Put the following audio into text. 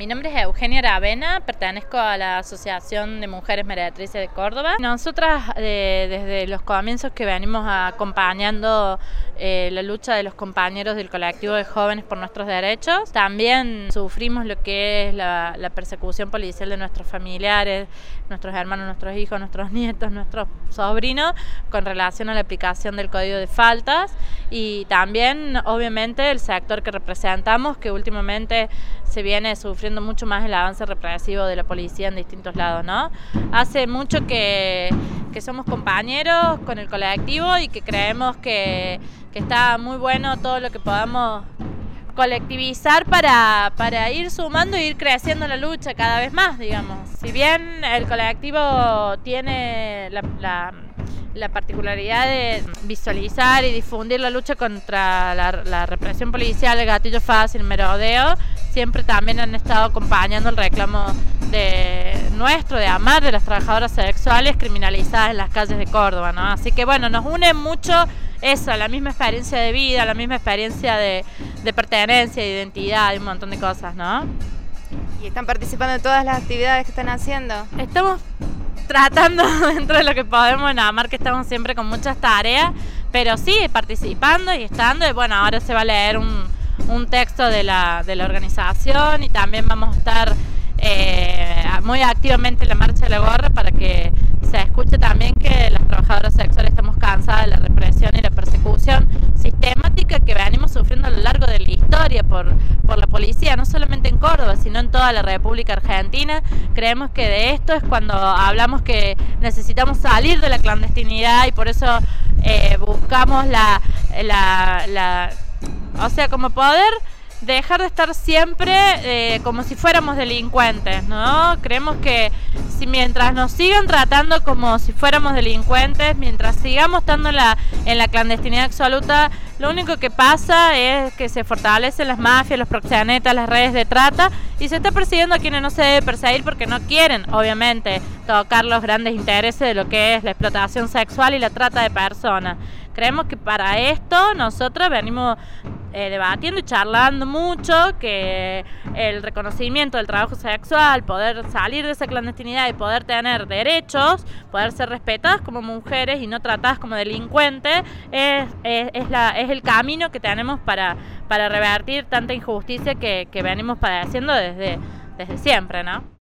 Mi nombre es Eugenia Aravena, pertenezco a la Asociación de Mujeres Meretrices de Córdoba. Nosotras desde los comienzos que venimos acompañando la lucha de los compañeros del colectivo de jóvenes por nuestros derechos, también sufrimos lo que es la persecución policial de nuestros familiares, nuestros hermanos, nuestros hijos, nuestros nietos, nuestros sobrinos, con relación a la aplicación del Código de Faltas, y también obviamente el sector que representamos, que últimamente se viene sufriendo mucho más el avance represivo de la policía en distintos lados, ¿no? Hace mucho que somos compañeros con el colectivo y que creemos que está muy bueno todo lo que podamos colectivizar para ir sumando e ir creciendo la lucha cada vez más, digamos. Si bien el colectivo tiene la particularidad de visualizar y difundir la lucha contra la represión policial, el gatillo fácil, el merodeo, siempre también han estado acompañando el reclamo de AMAR, de las trabajadoras sexuales criminalizadas en las calles de Córdoba, ¿no? Así que bueno, nos une mucho eso, la misma experiencia de vida, la misma experiencia de pertenencia, de identidad y un montón de cosas, ¿no? ¿Y están participando en todas las actividades que están haciendo? Estamos tratando dentro de lo que podemos en AMAR, que estamos siempre con muchas tareas, pero sí, participando y estando, y bueno, ahora se va a leer un texto de la organización, y también vamos a estar muy activamente en la Marcha de la Gorra para que se escuche también que las trabajadoras sexuales estamos cansadas de la represión y la persecución sistemática que venimos sufriendo a lo largo de la historia por la policía, no solamente en Córdoba, sino en toda la República Argentina. Creemos que de esto es cuando hablamos que necesitamos salir de la clandestinidad, y por eso buscamos o sea, como poder dejar de estar siempre como si fuéramos delincuentes, ¿no? Creemos que mientras nos sigan tratando como si fuéramos delincuentes, mientras sigamos estando en la clandestinidad absoluta, lo único que pasa es que se fortalecen las mafias, los proxenetas, las redes de trata, y se está persiguiendo a quienes no se debe perseguir porque no quieren, obviamente, tocar los grandes intereses de lo que es la explotación sexual y la trata de personas. Creemos que para esto nosotros venimos debatiendo y charlando mucho, que el reconocimiento del trabajo sexual, poder salir de esa clandestinidad y poder tener derechos, poder ser respetadas como mujeres y no tratadas como delincuentes, es el camino que tenemos para revertir tanta injusticia que venimos padeciendo desde siempre, ¿no?